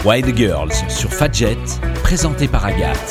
Wild Girls sur Fadjet, présenté par Agathe.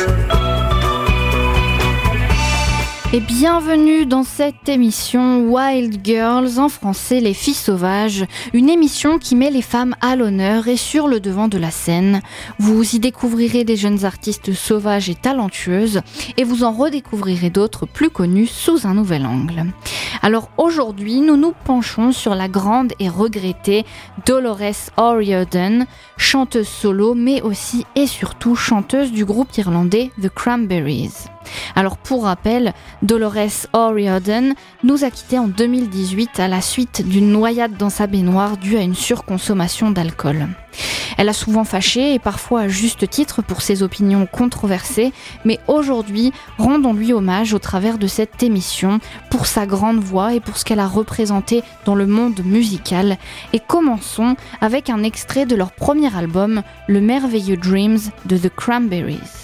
Et bienvenue dans cette émission Wild Girls, en français Les Filles Sauvages, une émission qui met les femmes à l'honneur et sur le devant de la scène. Vous y découvrirez des jeunes artistes sauvages et talentueuses et vous en redécouvrirez d'autres plus connus sous un nouvel angle. Alors aujourd'hui, nous nous penchons sur la grande et regrettée Dolores O'Riordan, chanteuse solo mais aussi et surtout chanteuse du groupe irlandais The Cranberries. Alors pour rappel, Dolores O'Riordan nous a quittés en 2018 à la suite d'une noyade dans sa baignoire due à une surconsommation d'alcool. Elle a souvent fâché et parfois à juste titre pour ses opinions controversées, mais aujourd'hui, rendons-lui hommage au travers de cette émission pour sa grande voix et pour ce qu'elle a représenté dans le monde musical. Et commençons avec un extrait de leur premier album, Le merveilleux Dreams de The Cranberries.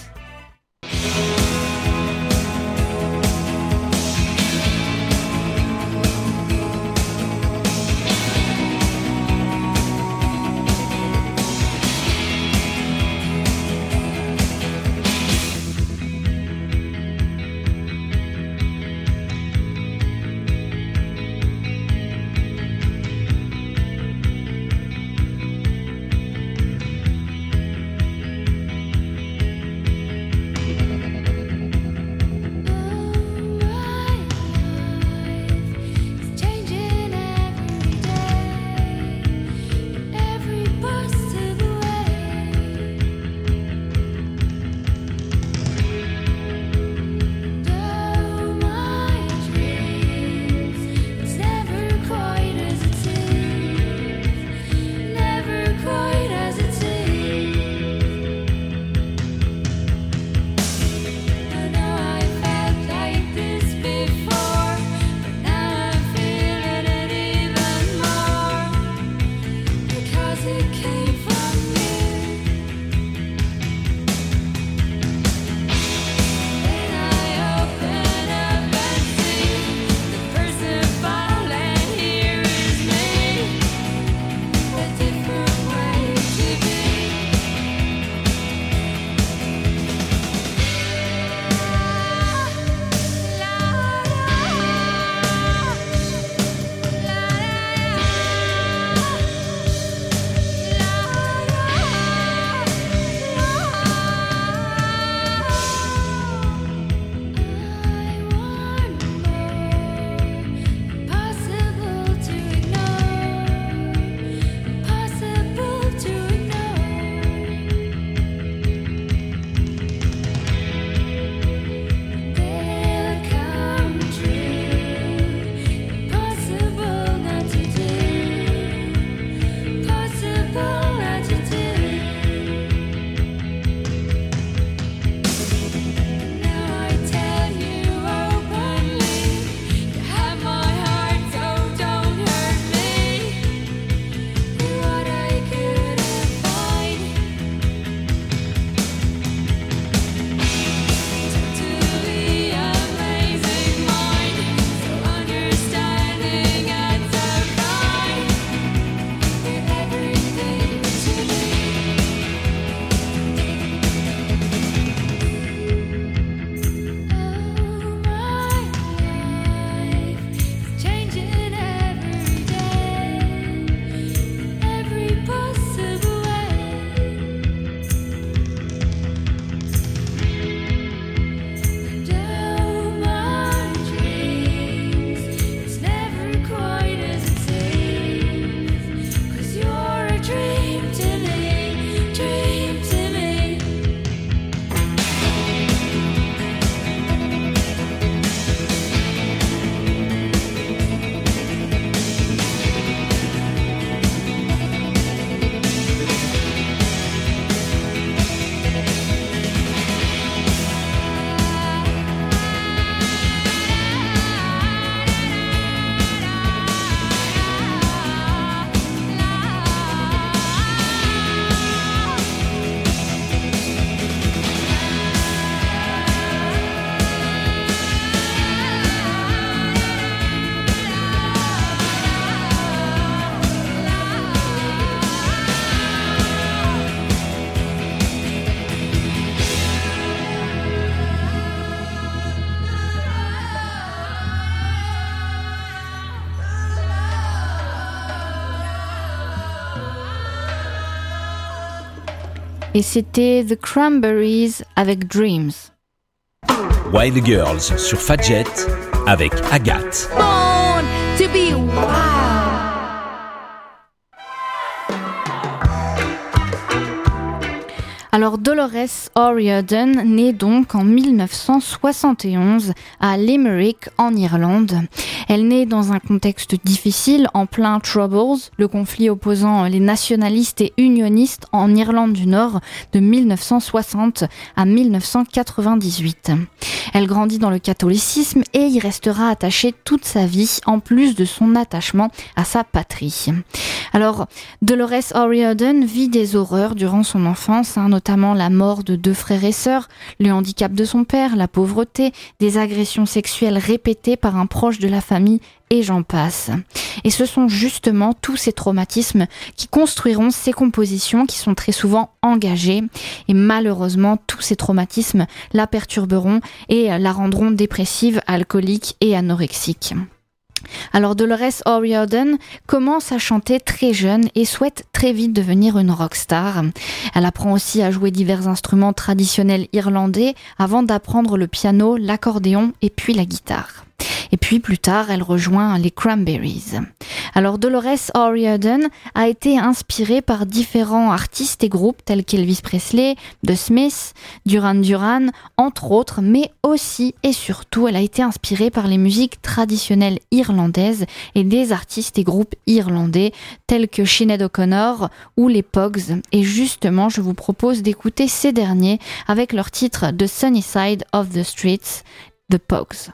et c'était The Cranberries avec Dreams. Wild Girls sur Fadjet avec Agathe. Born to be wild. Alors Dolores O'Riordan naît donc en 1971 à Limerick en Irlande. Elle naît dans un contexte difficile en plein Troubles, le conflit opposant les nationalistes et unionistes en Irlande du Nord de 1960 à 1998. Elle grandit dans le catholicisme et y restera attachée toute sa vie en plus de son attachement à sa patrie. Alors Dolores O'Riordan vit des horreurs durant son enfance, notamment la mort de 2 frères et sœurs, le handicap de son père, la pauvreté, des agressions sexuelles répétées par un proche de la famille et j'en passe. Et ce sont justement tous ces traumatismes qui construiront ces compositions qui sont très souvent engagées et malheureusement tous ces traumatismes la perturberont et la rendront dépressive, alcoolique et anorexique. Alors Dolores O'Riordan commence à chanter très jeune et souhaite très vite devenir une rockstar. Elle apprend aussi à jouer divers instruments traditionnels irlandais avant d'apprendre le piano, l'accordéon et puis la guitare. Et puis plus tard, elle rejoint les Cranberries. Alors Dolores O'Riordan a été inspirée par différents artistes et groupes tels qu'Elvis Presley, The Smiths, Duran Duran, entre autres, mais aussi et surtout, elle a été inspirée par les musiques traditionnelles irlandaises et des artistes et groupes irlandais tels que Sinead O'Connor ou les Pogues. Et justement, je vous propose d'écouter ces derniers avec leur titre The Sunny Side of the Streets, The Pogues.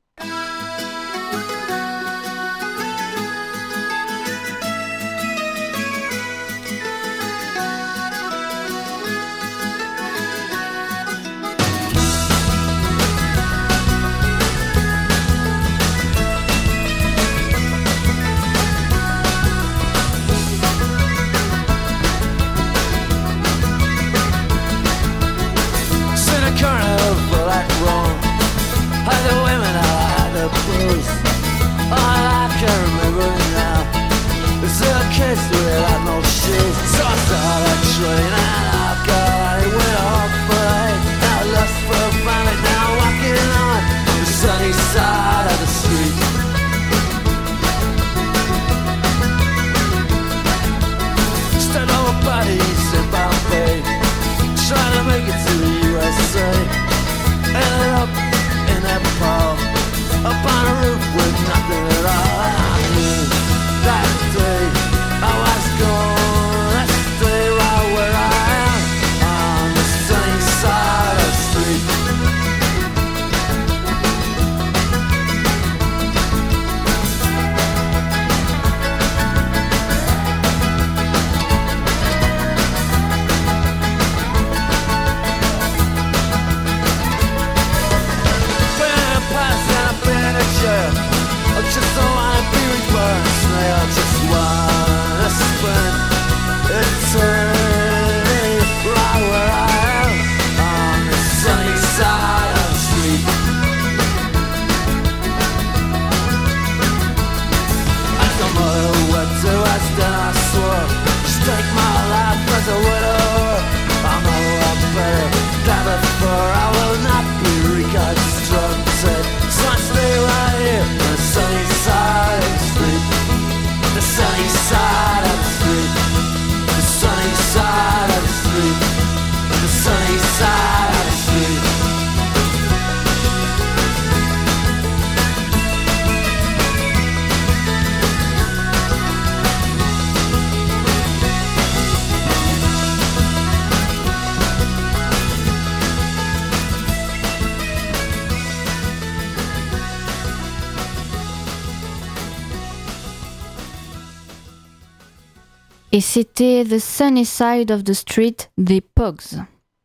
Et c'était The Sunny Side of the Street des Pogues.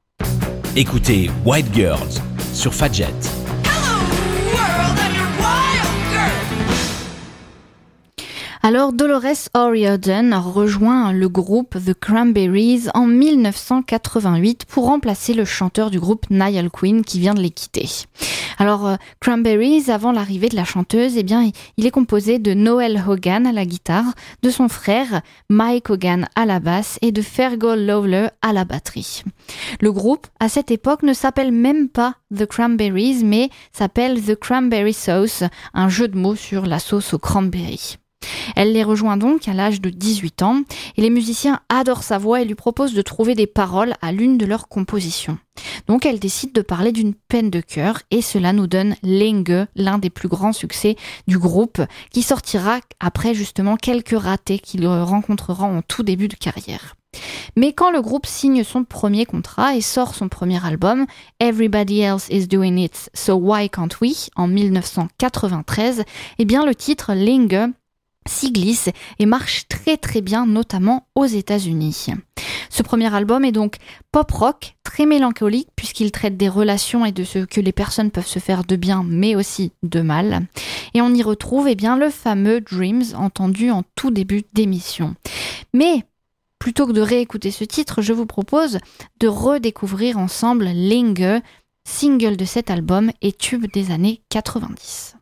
Écoutez Wild Girls sur Fadjet. Alors Dolores O'Riordan rejoint le groupe The Cranberries en 1988 pour remplacer le chanteur du groupe Niall Quinn qui vient de les quitter. Alors Cranberries, avant l'arrivée de la chanteuse, eh bien, il est composé de Noel Hogan à la guitare, de son frère Mike Hogan à la basse et de Fergal Lawler à la batterie. Le groupe, à cette époque, ne s'appelle même pas The Cranberries, mais s'appelle The Cranberry Sauce, un jeu de mots sur la sauce aux cranberries. Elle les rejoint donc à l'âge de 18 ans et les musiciens adorent sa voix et lui proposent de trouver des paroles à l'une de leurs compositions. Donc elle décide de parler d'une peine de cœur et cela nous donne Linge, l'un des plus grands succès du groupe qui sortira après justement quelques ratés qu'il rencontrera en tout début de carrière. Mais quand le groupe signe son premier contrat et sort son premier album, Everybody Else Is Doing It, So Why Can't We, en 1993, eh bien le titre Linge s'y glisse et marche très très bien, notamment aux États-Unis. Ce premier album est donc pop-rock, très mélancolique puisqu'il traite des relations et de ce que les personnes peuvent se faire de bien mais aussi de mal. Et on y retrouve eh bien, le fameux Dreams entendu en tout début d'émission. Mais plutôt que de réécouter ce titre, je vous propose de redécouvrir ensemble Linge, single de cet album et tube des années 90.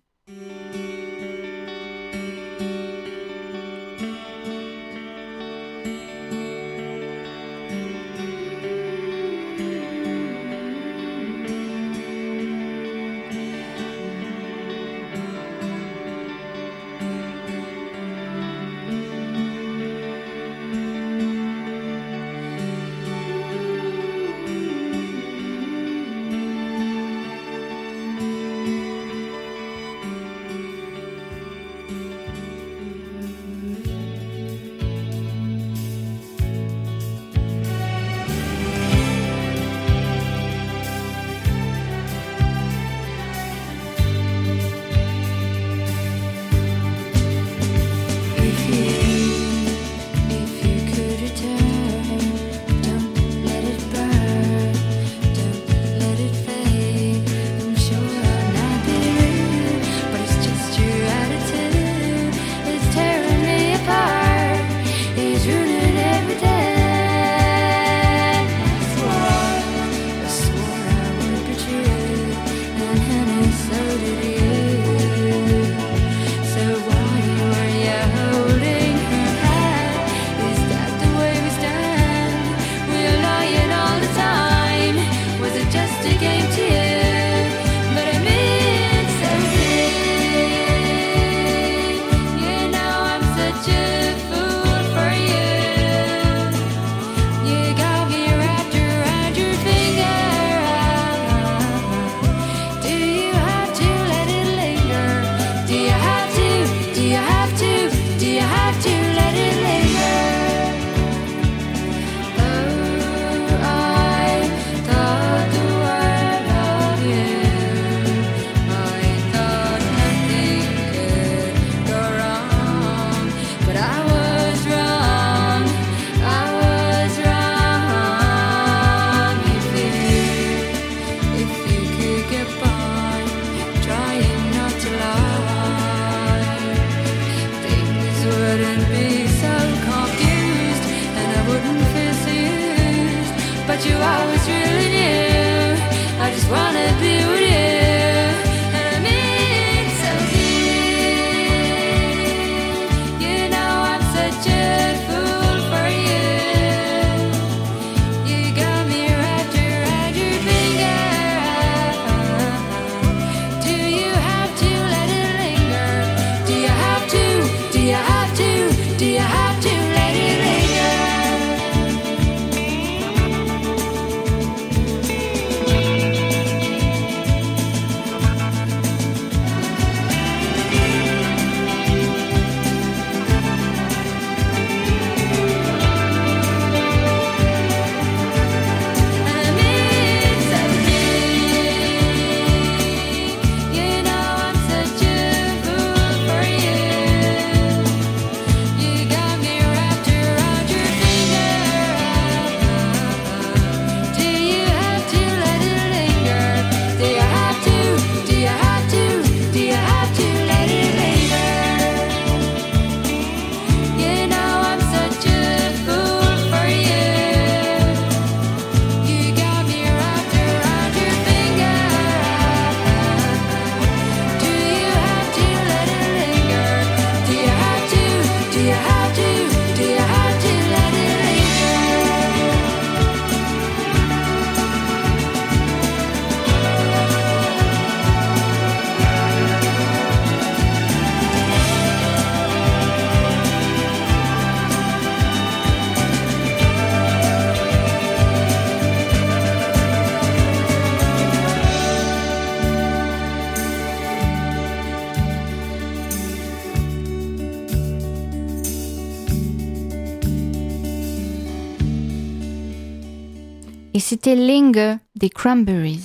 et c'était Linger des Cranberries.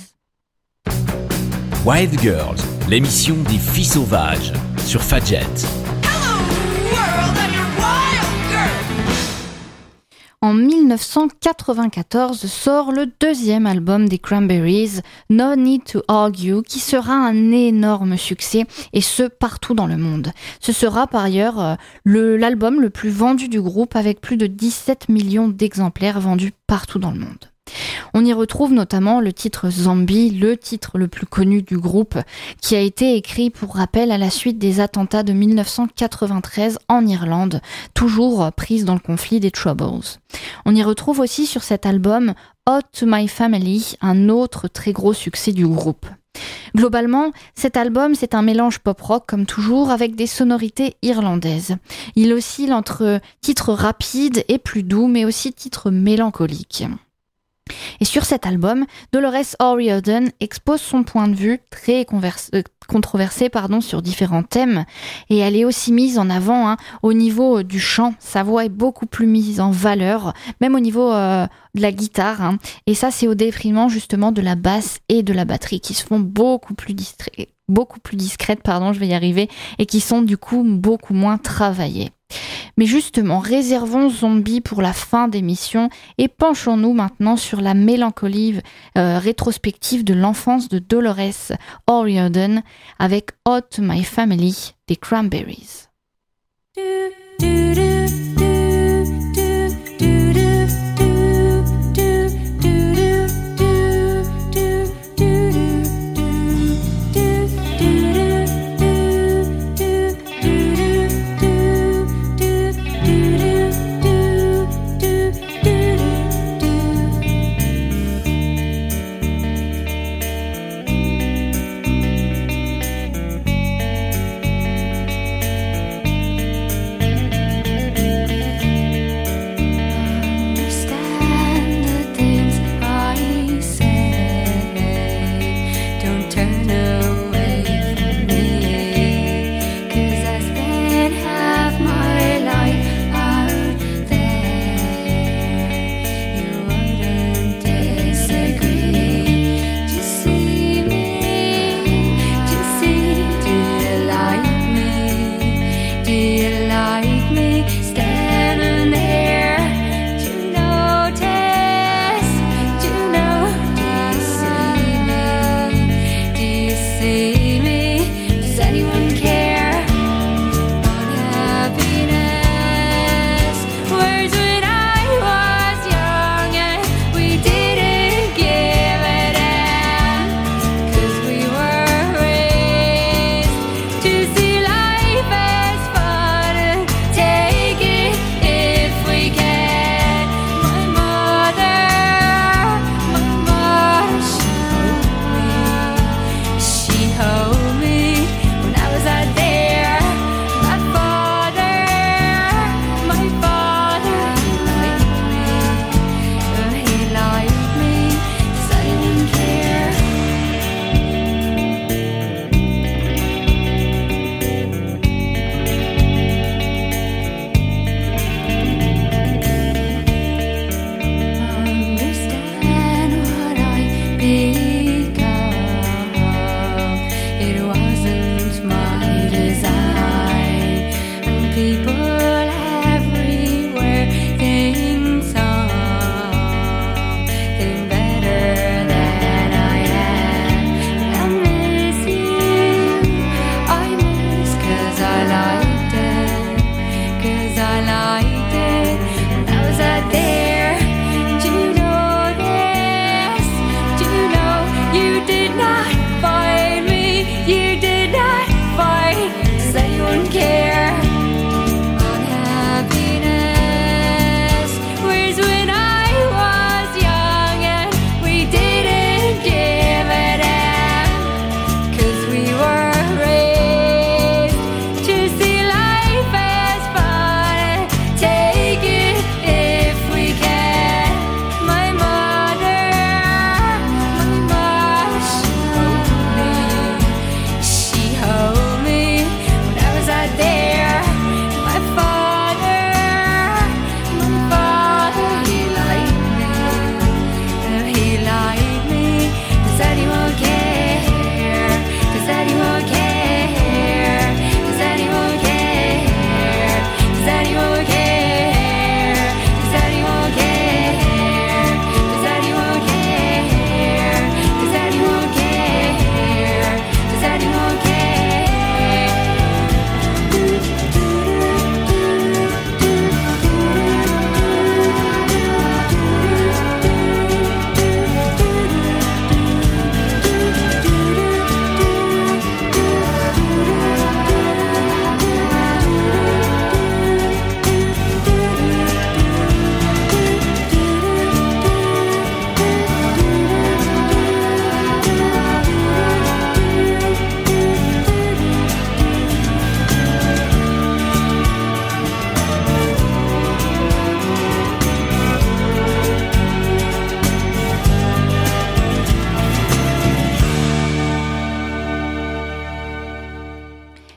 Wild Girls, l'émission des filles sauvages sur Fadjet. En 1994 sort le deuxième album des Cranberries, No Need to Argue, qui sera un énorme succès, et ce partout dans le monde. Ce sera par ailleurs l'album le plus vendu du groupe, avec plus de 17 millions d'exemplaires vendus partout dans le monde. On y retrouve notamment le titre Zombie, le titre le plus connu du groupe, qui a été écrit pour rappel à la suite des attentats de 1993 en Irlande, toujours prise dans le conflit des Troubles. On y retrouve aussi sur cet album Ode to My Family, un autre très gros succès du groupe. Globalement, cet album, c'est un mélange pop-rock comme toujours avec des sonorités irlandaises. Il oscille entre titres rapides et plus doux, mais aussi titres mélancoliques. Et sur cet album, Dolores O'Riordan expose son point de vue très controversé sur différents thèmes, et elle est aussi mise en avant au niveau du chant. Sa voix est beaucoup plus mise en valeur, même au niveau de la guitare, et ça c'est au détriment justement de la basse et de la batterie qui se font beaucoup plus discrètes, et qui sont du coup beaucoup moins travaillées. Mais justement, réservons Zombie pour la fin d'émission et penchons-nous maintenant sur la mélancolie rétrospective de l'enfance de Dolores O'Riordan avec Ode to My Family des Cranberries.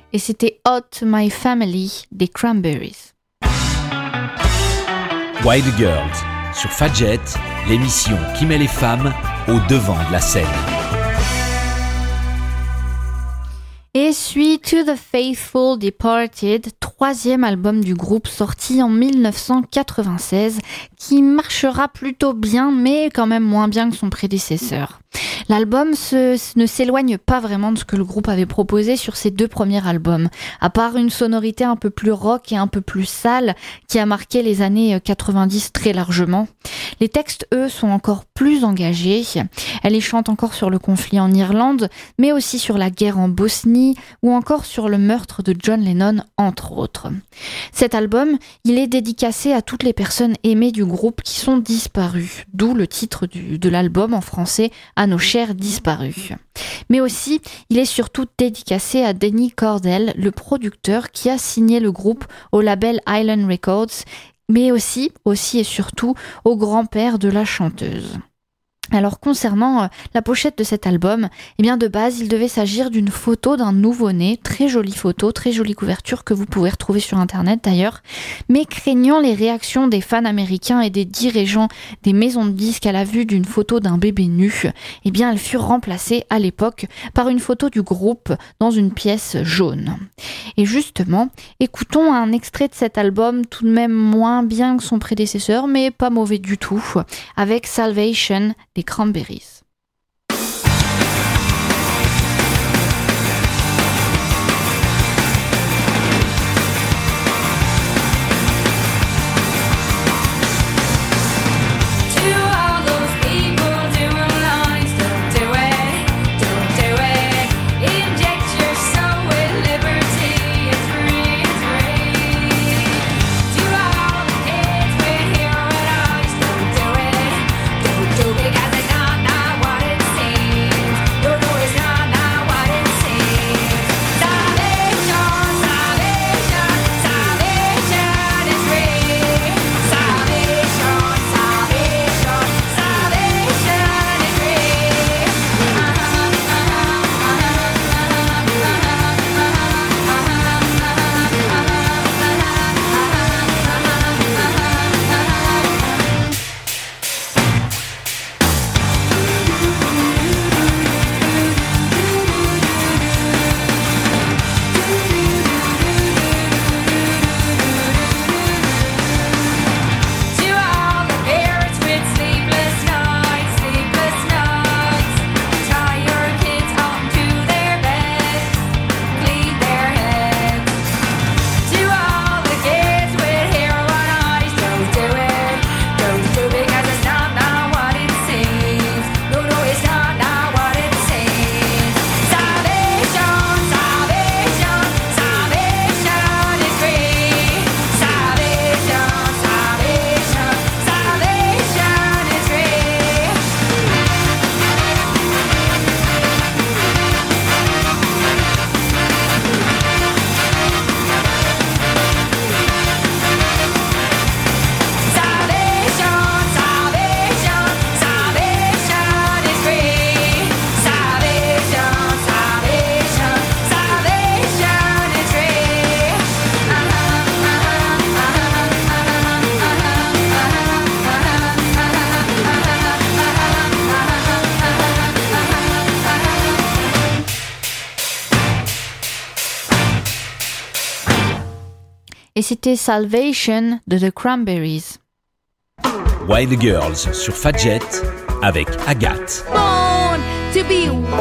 et c'était Hot My Family des Cranberries. Wild Girls sur Fadjet, l'émission qui met les femmes au devant de la scène. Et suit To the Faithful Departed, troisième album du groupe sorti en 1996, qui marchera plutôt bien, mais quand même moins bien que son prédécesseur. L'album ne s'éloigne pas vraiment de ce que le groupe avait proposé sur ses deux premiers albums, à part une sonorité un peu plus rock et un peu plus sale qui a marqué les années 90 très largement. Les textes, eux, sont encore plus engagés. Elle y chante encore sur le conflit en Irlande, mais aussi sur la guerre en Bosnie ou encore sur le meurtre de John Lennon, entre autres. Cet album, il est dédicacé à toutes les personnes aimées du groupe qui sont disparues, d'où le titre de l'album en français, À nos chers disparus. Mais aussi, il est surtout dédicacé à Denny Cordell, le producteur qui a signé le groupe au label Island Records, mais aussi et surtout au grand-père de la chanteuse. Alors concernant la pochette de cet album, eh bien de base il devait s'agir d'une photo d'un nouveau-né, très jolie photo, très jolie couverture que vous pouvez retrouver sur internet d'ailleurs, mais craignant les réactions des fans américains et des dirigeants des maisons de disques à la vue d'une photo d'un bébé nu, eh bien elle fut remplacée à l'époque par une photo du groupe dans une pièce jaune. Et justement, écoutons un extrait de cet album tout de même moins bien que son prédécesseur, mais pas mauvais du tout, avec Salvation des Cranberries. Et c'était Salvation de The Cranberries. Wild Girls sur Fadjet avec Agathe. Born to be wild.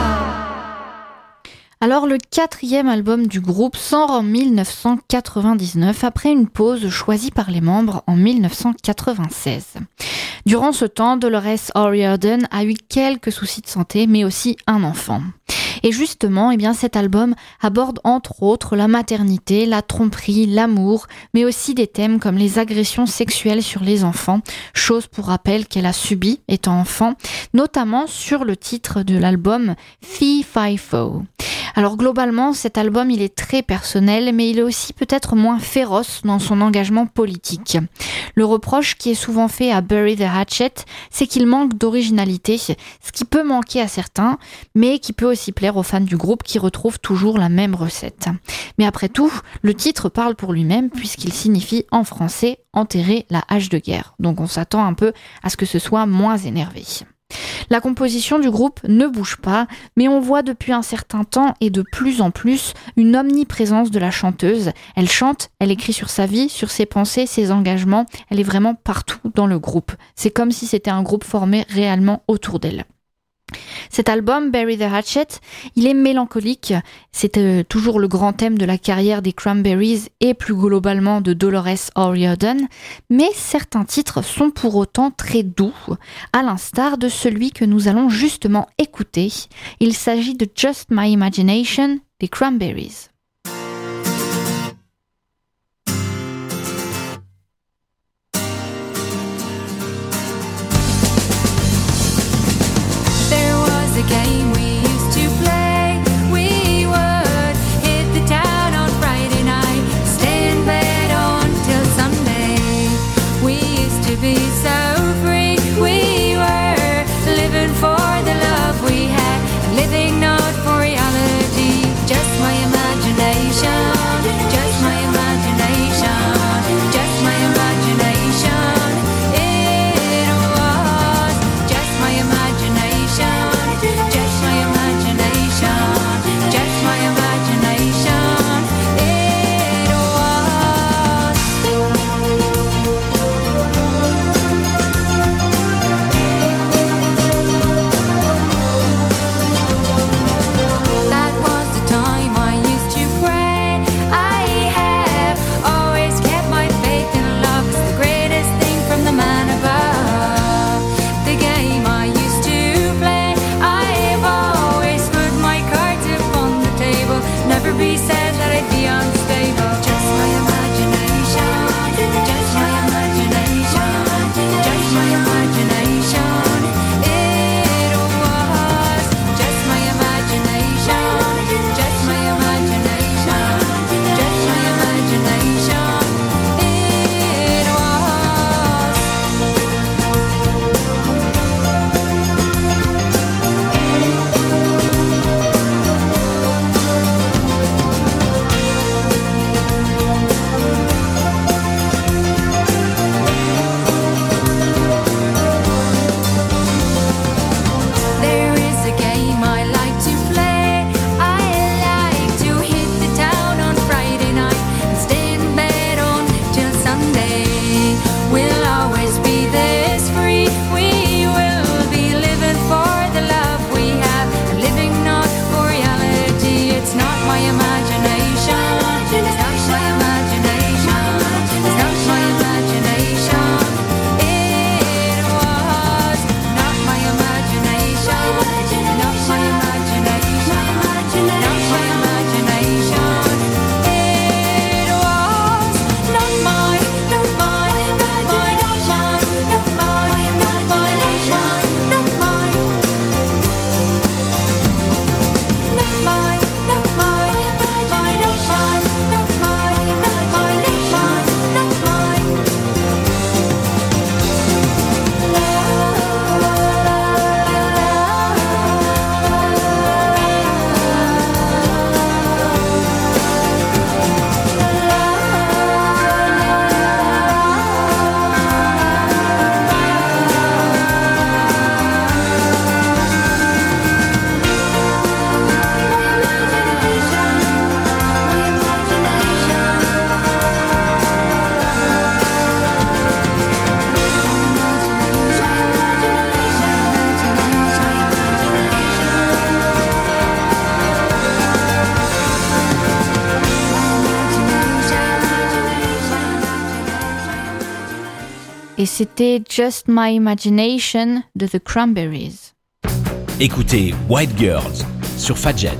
Alors le quatrième album du groupe sort en 1999 après une pause choisie par les membres en 1996. Durant ce temps, Dolores O'Riordan a eu quelques soucis de santé mais aussi un enfant. Et justement, eh bien, cet album aborde entre autres la maternité, la tromperie, l'amour, mais aussi des thèmes comme les agressions sexuelles sur les enfants, chose pour rappel qu'elle a subi étant enfant, notamment sur le titre de l'album Fee Fi Fo. Alors globalement, cet album il est très personnel, mais il est aussi peut-être moins féroce dans son engagement politique. Le reproche qui est souvent fait à Bury the Hatchet, c'est qu'il manque d'originalité, ce qui peut manquer à certains, mais qui peut aussi plaire aux fans du groupe qui retrouvent toujours la même recette. Mais après tout, le titre parle pour lui-même puisqu'il signifie en français « enterrer la hache de guerre ». Donc on s'attend un peu à ce que ce soit moins énervé. La composition du groupe ne bouge pas, mais on voit depuis un certain temps et de plus en plus une omniprésence de la chanteuse. Elle chante, elle écrit sur sa vie, sur ses pensées, ses engagements, elle est vraiment partout dans le groupe. C'est comme si c'était un groupe formé réellement autour d'elle. Cet album, Bury the Hatchet, il est mélancolique, c'est toujours le grand thème de la carrière des Cranberries et plus globalement de Dolores O'Riordan, mais certains titres sont pour autant très doux, à l'instar de celui que nous allons justement écouter. Il s'agit de Just My Imagination des Cranberries. The game we used to play, we would hit the town on Friday night, stay in bed until Sunday. We used to be so free, we were living for the love we had, and living not for reality. Just my imagination, just my imagination, just my imagination. It was just my imagination. Just my imagination, just my imagination, it was. That was the time I used to pray. I have always kept my faith in love. It's the greatest thing from the man above. The game I used to play, I've always put my cards upon the table. Never be said that I'd be unstable. Just my imagination, just my imagination, just my imagination. It was just my imagination, just my imagination, just my imagination. It was. There is a game I like to play. I like to hit the town on Friday night and stay in bed until Sunday. We'll always be this free. We will be living for the love we have, and living not for reality. It's not my imagination. It's not my imagination. It's not my imagination. It was not my imagination. Not my imagination. Not my imagination. It was not mine. Not mine. Not mine. Not mine. Not mine. Not mine. Not mine. Not mine. Not mine. Not mine. Not mine. Not mine. Not mine. Not mine. Not mine. Et c'était Just My Imagination de The Cranberries. Écoutez White Girls sur Fadjet.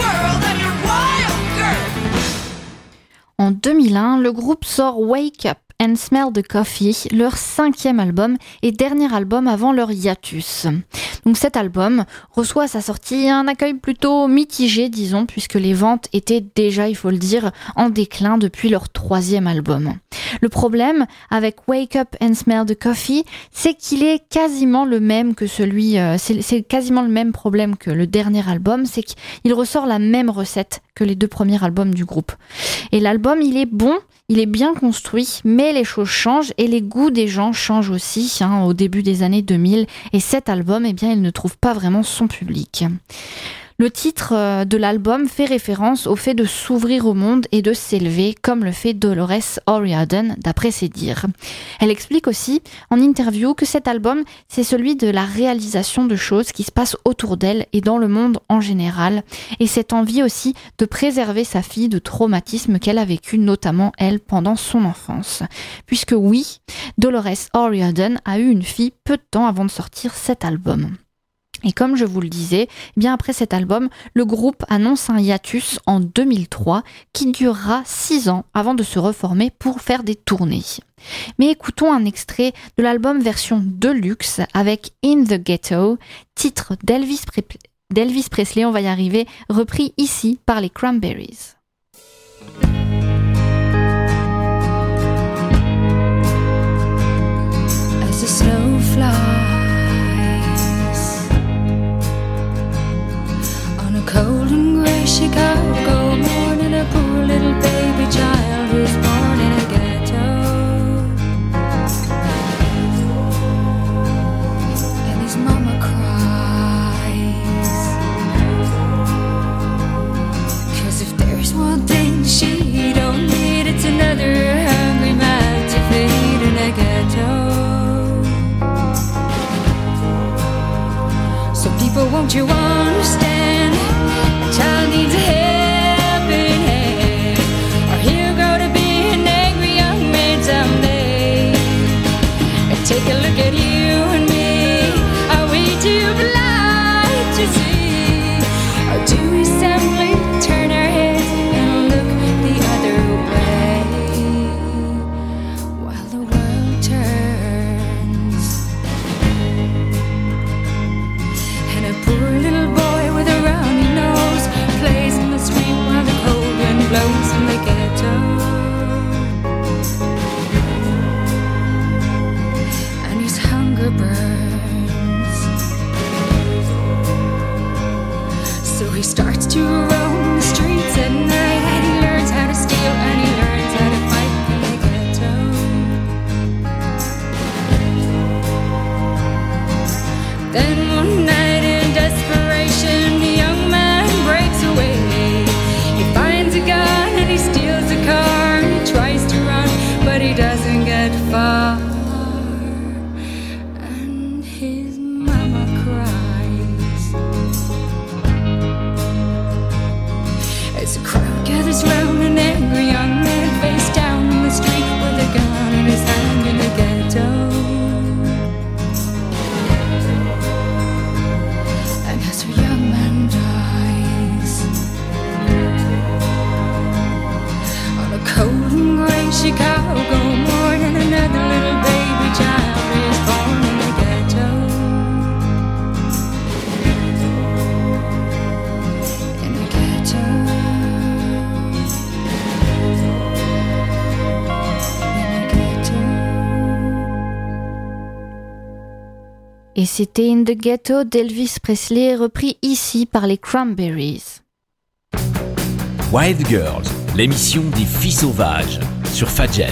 En 2001, le groupe sort Wake Up, and Smell the Coffee, leur 5e album et dernier album avant leur hiatus. Donc cet album reçoit à sa sortie un accueil plutôt mitigé, disons, puisque les ventes étaient déjà, il faut le dire, en déclin depuis leur 3e album. Le problème avec Wake Up and Smell the Coffee, c'est qu'il est quasiment le même que c'est quasiment le même problème que le dernier album, c'est qu'il ressort la même recette que les 2 premiers albums du groupe. Et l'album, il est bon, il est bien construit, mais les choses changent et les goûts des gens changent aussi au début des années 2000. Et cet album, eh bien, il ne trouve pas vraiment son public. Le titre de l'album fait référence au fait de s'ouvrir au monde et de s'élever, comme le fait Dolores O'Riordan, d'après ses dires. Elle explique aussi, en interview, que cet album, c'est celui de la réalisation de choses qui se passent autour d'elle et dans le monde en général, et cette envie aussi de préserver sa fille de traumatismes qu'elle a vécu, notamment elle, pendant son enfance. Puisque oui, Dolores O'Riordan a eu une fille peu de temps avant de sortir cet album. Et comme je vous le disais, eh bien après cet album, le groupe annonce un hiatus en 2003 qui durera 6 ans avant de se reformer pour faire des tournées. Mais écoutons un extrait de l'album version deluxe avec In the Ghetto, titre d'Elvis Presley, on va y arriver, repris ici par les Cranberries. As the snow flies on a cold and grey Chicago morning, a poor little baby child was born in a ghetto, and his mama cries, 'cause if there's one thing she don't need, it's another hungry man to feed in a ghetto. So people, won't you understand? A child needs a helping hand, or he'll grow to be an angry young man someday. And take a look at you and me. Are we too blind to see? Or do we simply turn our heads and look the other way while the world turns? And a poor little boy with a runny nose plays in the street while the cold wind blows in the ghetto. And his hunger burns, so he starts to roam the streets at night, and he learns how to steal and he learns how to fight in the ghetto. Then one night in desperation, the young man breaks away. He finds a gun and he steals a car. He tries to run, but he doesn't get far. And his mama cries as the crowd gathers round an angry young man face down in the street with a gun in his hand in the ghetto. And as a young man dies on a cold and grey Chicago morning, another little baby child is born in the ghetto. In the ghetto. In the ghetto. Et c'était In the Ghetto d'Elvis Presley, repris ici par les Cranberries. Wild Girls, l'émission des filles sauvages sur Fadjet.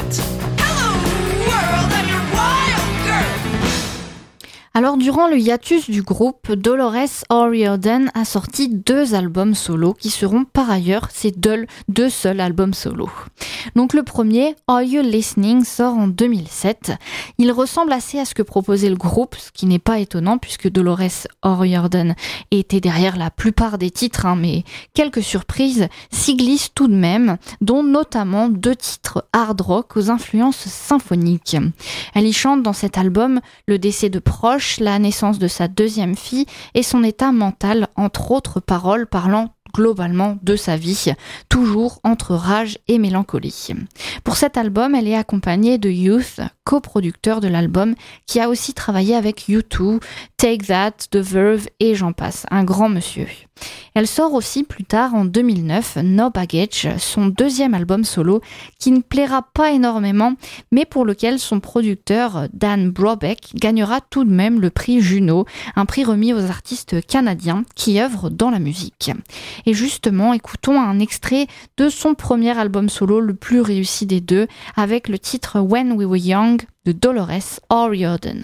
Alors, durant le hiatus du groupe, Dolores O'Riordan a sorti 2 albums solo qui seront par ailleurs ses 2 seuls albums solo. Donc le premier, Are You Listening, sort en 2007. Il ressemble assez à ce que proposait le groupe, ce qui n'est pas étonnant puisque Dolores O'Riordan était derrière la plupart des titres, mais quelques surprises s'y glissent tout de même, dont notamment 2 titres hard rock aux influences symphoniques. Elle y chante dans cet album le décès de proches, la naissance de sa 2e fille et son état mental, entre autres paroles parlant globalement de sa vie, toujours entre rage et mélancolie. Pour cet album, elle est accompagnée de Youth, coproducteur de l'album, qui a aussi travaillé avec U2, Take That, The Verve et j'en passe, un grand monsieur. Elle sort aussi plus tard en 2009 No Baggage, son deuxième album solo, qui ne plaira pas énormément, mais pour lequel son producteur Dan Brobeck gagnera tout de même le prix Juno, un prix remis aux artistes canadiens qui œuvrent dans la musique. Et justement, écoutons un extrait de son premier album solo, le plus réussi des deux, avec le titre When We Were Young de Dolores O'Riordan.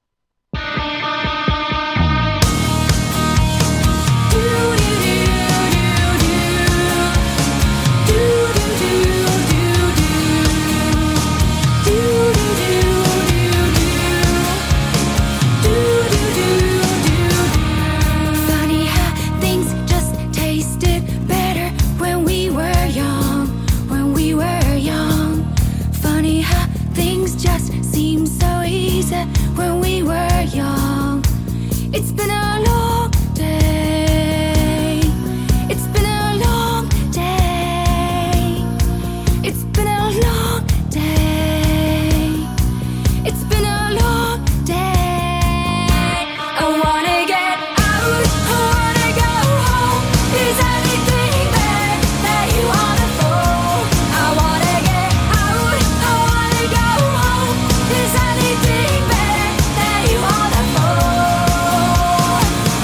When we were young, it's been a long day. It's been a long day. It's been a long day. It's been a long day. I wanna get out. I wanna go home. Is anything there that you wanna know? I wanna get out. I wanna go home. Is anything there that you wanna know?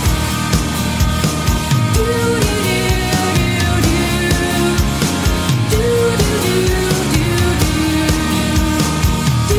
Do do do do do do do do do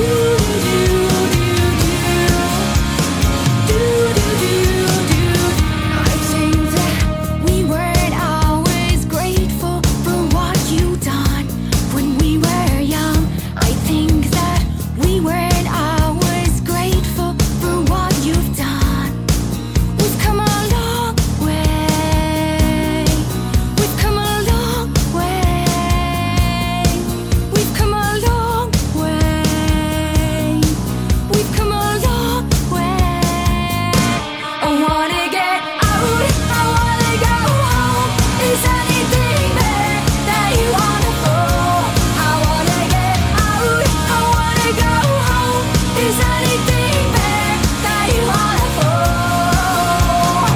I think that we weren't always grateful for what you done when we were young. I think that we weren't always grateful for what you've done. We've come a long way. We've come a long way. We've come a long way. We've come a long way. I wanna get out. I wanna go home. Is anything there that you wanna know? I wanna get out. I wanna go home. Is anything there that you wanna know?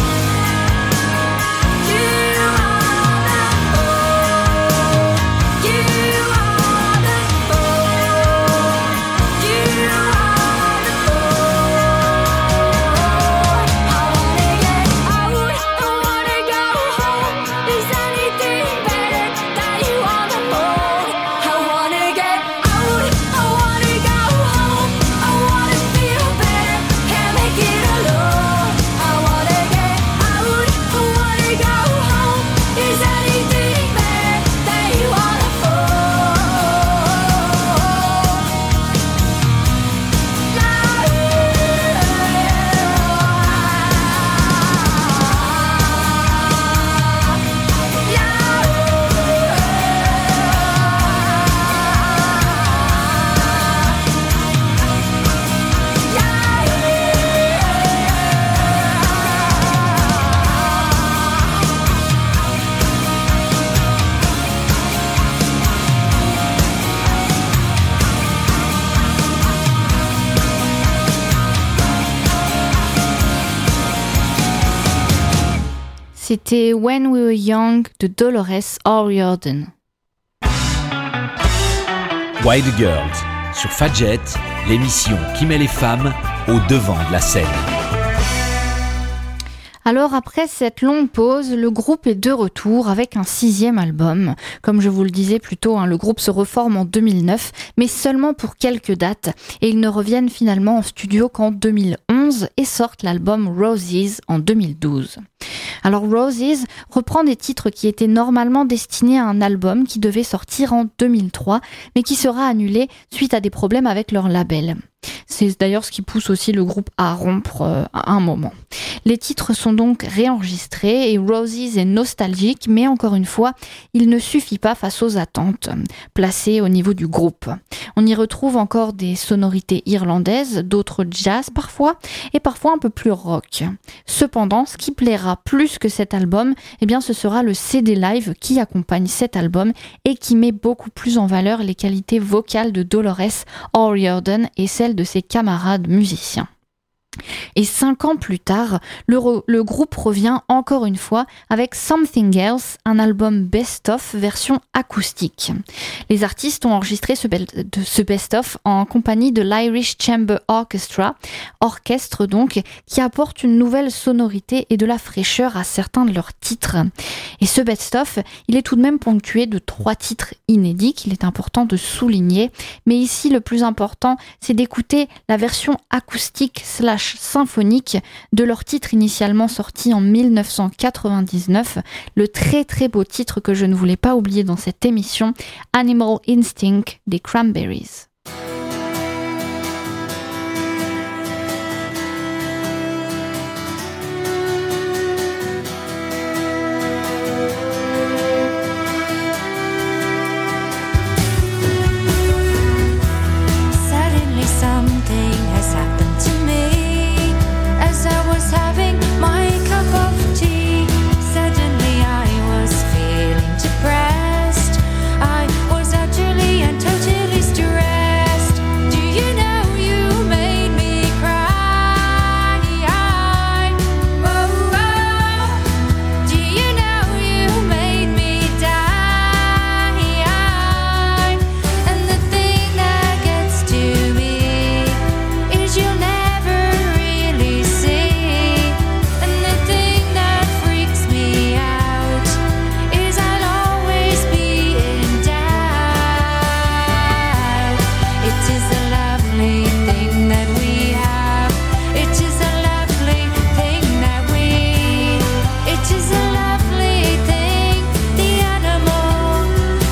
You are the fool. You are the fool. You are the fool. I wanna get out. I wanna go home. Is anything better that you wanna know? I wanna get out. I wanna go home. I wanna feel better. Can't make it alone. I wanna get out. I wanna go home. Is anything better that you wanna C'était When We Were Young de Dolores O'Riordan. Wild Girls sur Fadjet, l'émission qui met les femmes au devant de la scène. Alors après cette longue pause, le groupe est de retour avec un 6e album. Comme je vous le disais plus tôt, le groupe se reforme en 2009, mais seulement pour quelques dates. Et ils ne reviennent finalement en studio qu'en 2011 et sortent l'album Roses en 2012. Alors Roses reprend des titres qui étaient normalement destinés à un album qui devait sortir en 2003, mais qui sera annulé suite à des problèmes avec leur label. C'est d'ailleurs ce qui pousse aussi le groupe à rompre à un moment. Les titres sont donc réenregistrés et Roses est nostalgique, mais encore une fois, il ne suffit pas face aux attentes placées au niveau du groupe. On y retrouve encore des sonorités irlandaises, d'autres jazz parfois, et parfois un peu plus rock. Cependant, ce qui plaira plus que cet album, eh bien, ce sera le CD live qui accompagne cet album et qui met beaucoup plus en valeur les qualités vocales de Dolores O'Riordan et celles de ses camarades musiciens. Et 5 ans plus tard, le groupe revient encore une fois avec Something Else, un album best-of version acoustique. Les artistes ont enregistré ce best-of en compagnie de l'Irish Chamber Orchestra, orchestre donc, qui apporte une nouvelle sonorité et de la fraîcheur à certains de leurs titres. Et ce best-of, il est tout de même ponctué de 3 titres inédits qu'il est important de souligner. Mais ici, le plus important, c'est d'écouter la version acoustique / symphonique de leur titre initialement sorti en 1999, le très très beau titre que je ne voulais pas oublier dans cette émission, Animal Instinct des Cranberries. Suddenly something has happened to me as I was having my cup of tea. Suddenly I was feeling depressed. I was utterly and totally stressed. Do you know you made me cry? Oh, oh. Do you know you made me die? And the thing that gets to me is you'll never really see. And the thing that freaks me out is I'll always be in doubt. It is a lovely thing that we have. It is a lovely thing that we. It is a lovely thing. The animal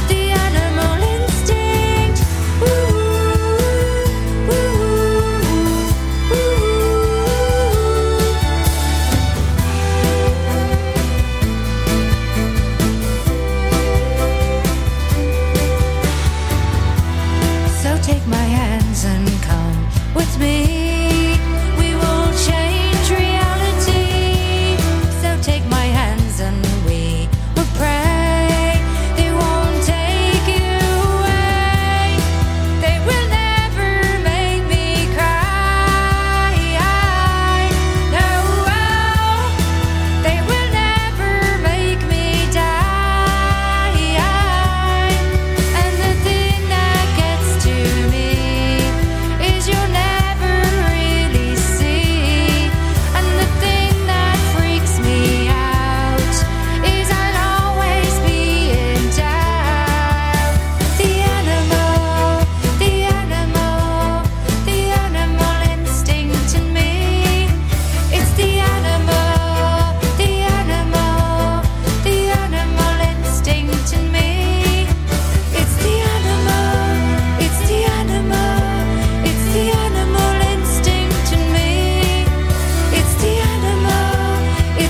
instinct. Ooh, ooh, ooh. So take my hands and come with me. We will change reality. So take my hands and we will pray. They won't take you away. They will never make me cry. No, they will never make me die. And the thing that gets to me is you'll never really see. And the thing that freaks me out is I'll always be in doubt. The animal instinct in me. It's the animal instinct in me. It's the animal instinct in me. It's the animal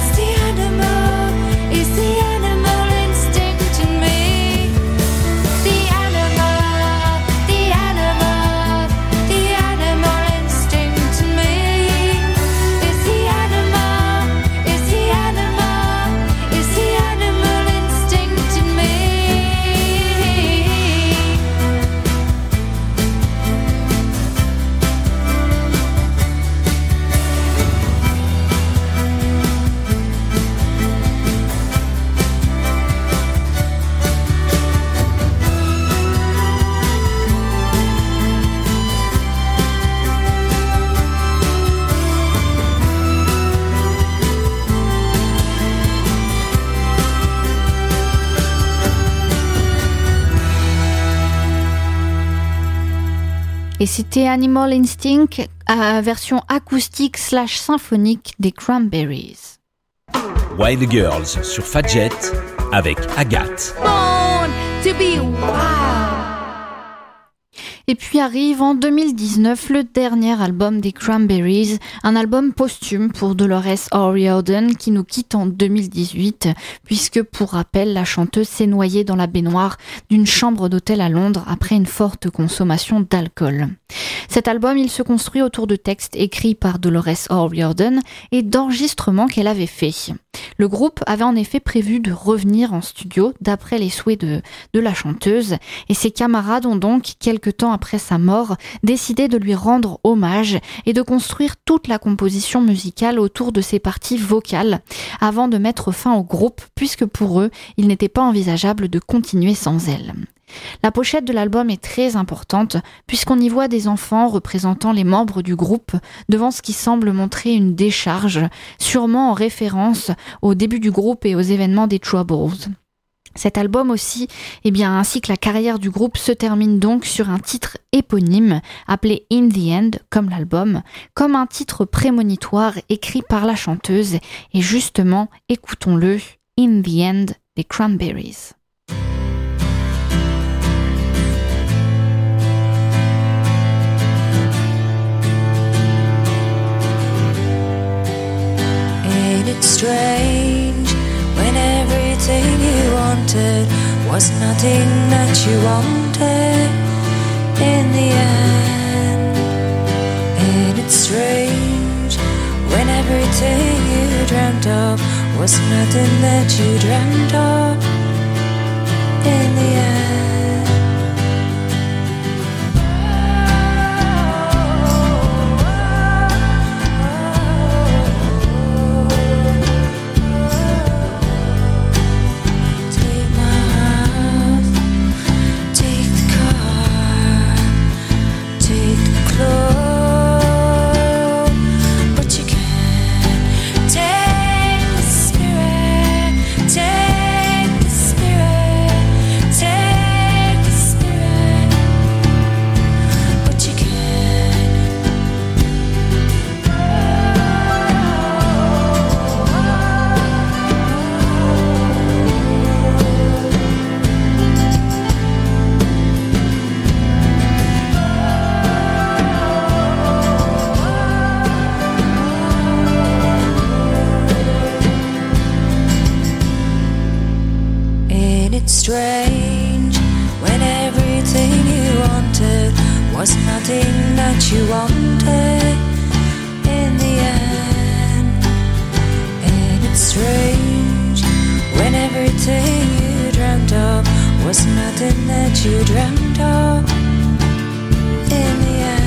instinct in me. The animal instinct in me. It's the animal instinct in me. Et c'était Animal Instinct, version acoustique / symphonique des Cranberries. Wild Girls sur Fadjet avec Agathe. Born to be wild. Et puis arrive en 2019 le dernier album des Cranberries, un album posthume pour Dolores O'Riordan qui nous quitte en 2018, puisque pour rappel, la chanteuse s'est noyée dans la baignoire d'une chambre d'hôtel à Londres après une forte consommation d'alcool. Cet album, il se construit autour de textes écrits par Dolores O'Riordan et d'enregistrements qu'elle avait faits. Le groupe avait en effet prévu de revenir en studio d'après les souhaits de la chanteuse et ses camarades ont donc, quelque temps après sa mort, décidé de lui rendre hommage et de construire toute la composition musicale autour de ses parties vocales avant de mettre fin au groupe puisque pour eux, il n'était pas envisageable de continuer sans elle. La pochette de l'album est très importante puisqu'on y voit des enfants représentant les membres du groupe devant ce qui semble montrer une décharge, sûrement en référence au début du groupe et aux événements des Troubles. Cet album aussi, ainsi que la carrière du groupe, se termine donc sur un titre éponyme appelé In the End, comme l'album, comme un titre prémonitoire écrit par la chanteuse. Et justement, écoutons-le, In the End des Cranberries. It's strange when everything you wanted was nothing that you wanted in the end. And it's strange when everything you dreamt of was nothing that you dreamt of in the end. Strange when everything you wanted was nothing that you wanted in the end. And it's strange when everything you dreamt of was nothing that you dreamt of in the end.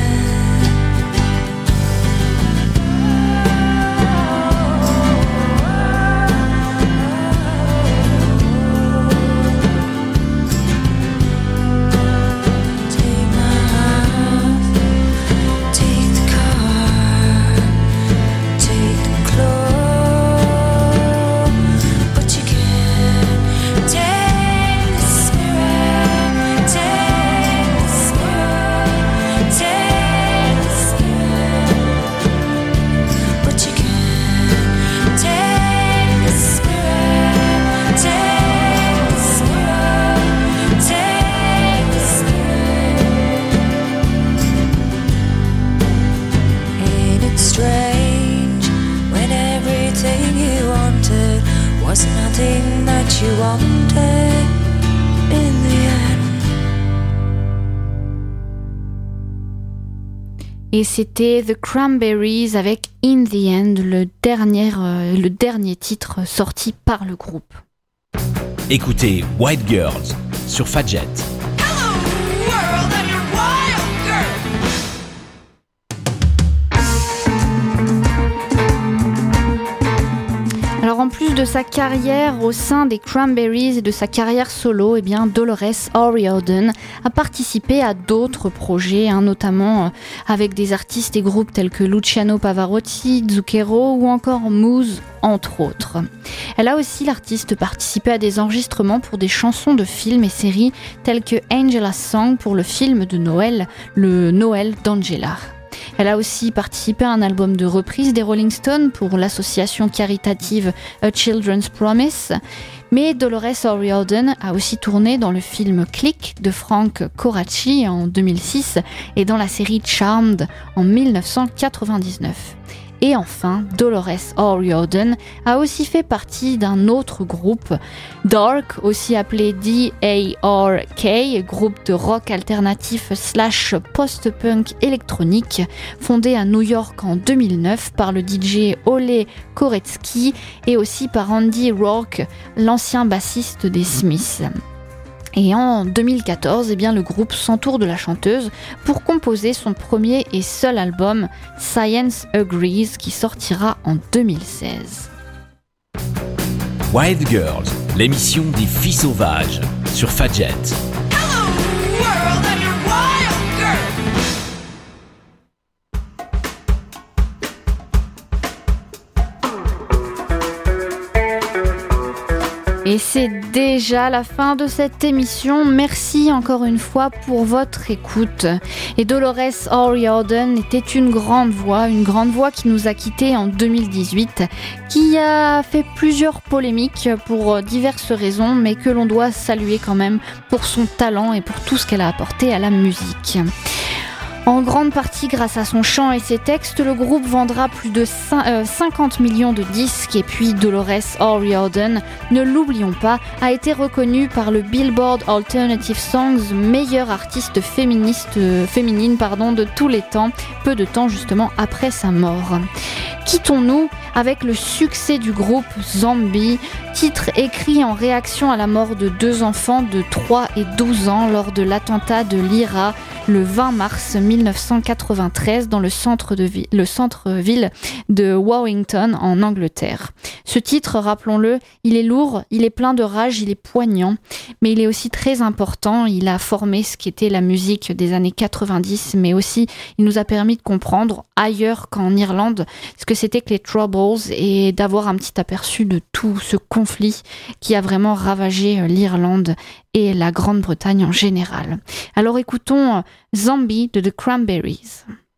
Was nothing that you wanted in the end. Et c'était The Cranberries avec In the End, le dernier titre sorti par le groupe. Écoutez White Girls sur Fadjet. Alors en plus de sa carrière au sein des Cranberries et de sa carrière solo, Dolores O'Riordan a participé à d'autres projets, notamment avec des artistes et groupes tels que Luciano Pavarotti, Zucchero ou encore Muse, entre autres. Elle a aussi, l'artiste, participé à des enregistrements pour des chansons de films et séries telles que Angela's Song pour le film de Noël, le Noël d'Angela. Elle a aussi participé à un album de reprise des Rolling Stones pour l'association caritative A Children's Promise. Mais Dolores O'Riordan a aussi tourné dans le film Click de Frank Coraci en 2006 et dans la série Charmed en 1999. Et enfin, Dolores O'Riordan a aussi fait partie d'un autre groupe, Dark, aussi appelé D.A.R.K., groupe de rock alternatif / post-punk électronique, fondé à New York en 2009 par le DJ Ole Koretsky et aussi par Andy Rourke, l'ancien bassiste des Smiths. Et en 2014, le groupe s'entoure de la chanteuse pour composer son premier et seul album, Science Agrees, qui sortira en 2016. Wild Girls, l'émission des filles sauvages sur Fadjet. Et c'est déjà la fin de cette émission. Merci encore une fois pour votre écoute. Et Dolores O'Riordan était une grande voix qui nous a quittés en 2018, qui a fait plusieurs polémiques pour diverses raisons, mais que l'on doit saluer quand même pour son talent et pour tout ce qu'elle a apporté à la musique. En grande partie grâce à son chant et ses textes, le groupe vendra plus de 50 millions de disques et puis Dolores O'Riordan, ne l'oublions pas, a été reconnue par le Billboard Alternative Songs meilleure artiste féminine de tous les temps, peu de temps justement après sa mort. Quittons-nous avec le succès du groupe Zombie, titre écrit en réaction à la mort de 2 enfants de 3 et 12 ans lors de l'attentat de l'IRA le 20 mars 1993 dans le centre-ville de Warrington en Angleterre. Ce titre, rappelons-le, il est lourd, il est plein de rage, il est poignant, mais il est aussi très important. Il a formé ce qu'était la musique des années 90, mais aussi il nous a permis de comprendre ailleurs qu'en Irlande ce que c'était que les Troubles et d'avoir un petit aperçu de tout ce conflit qui a vraiment ravagé l'Irlande et la Grande-Bretagne en général. Alors écoutons Zombie de The Cranberries.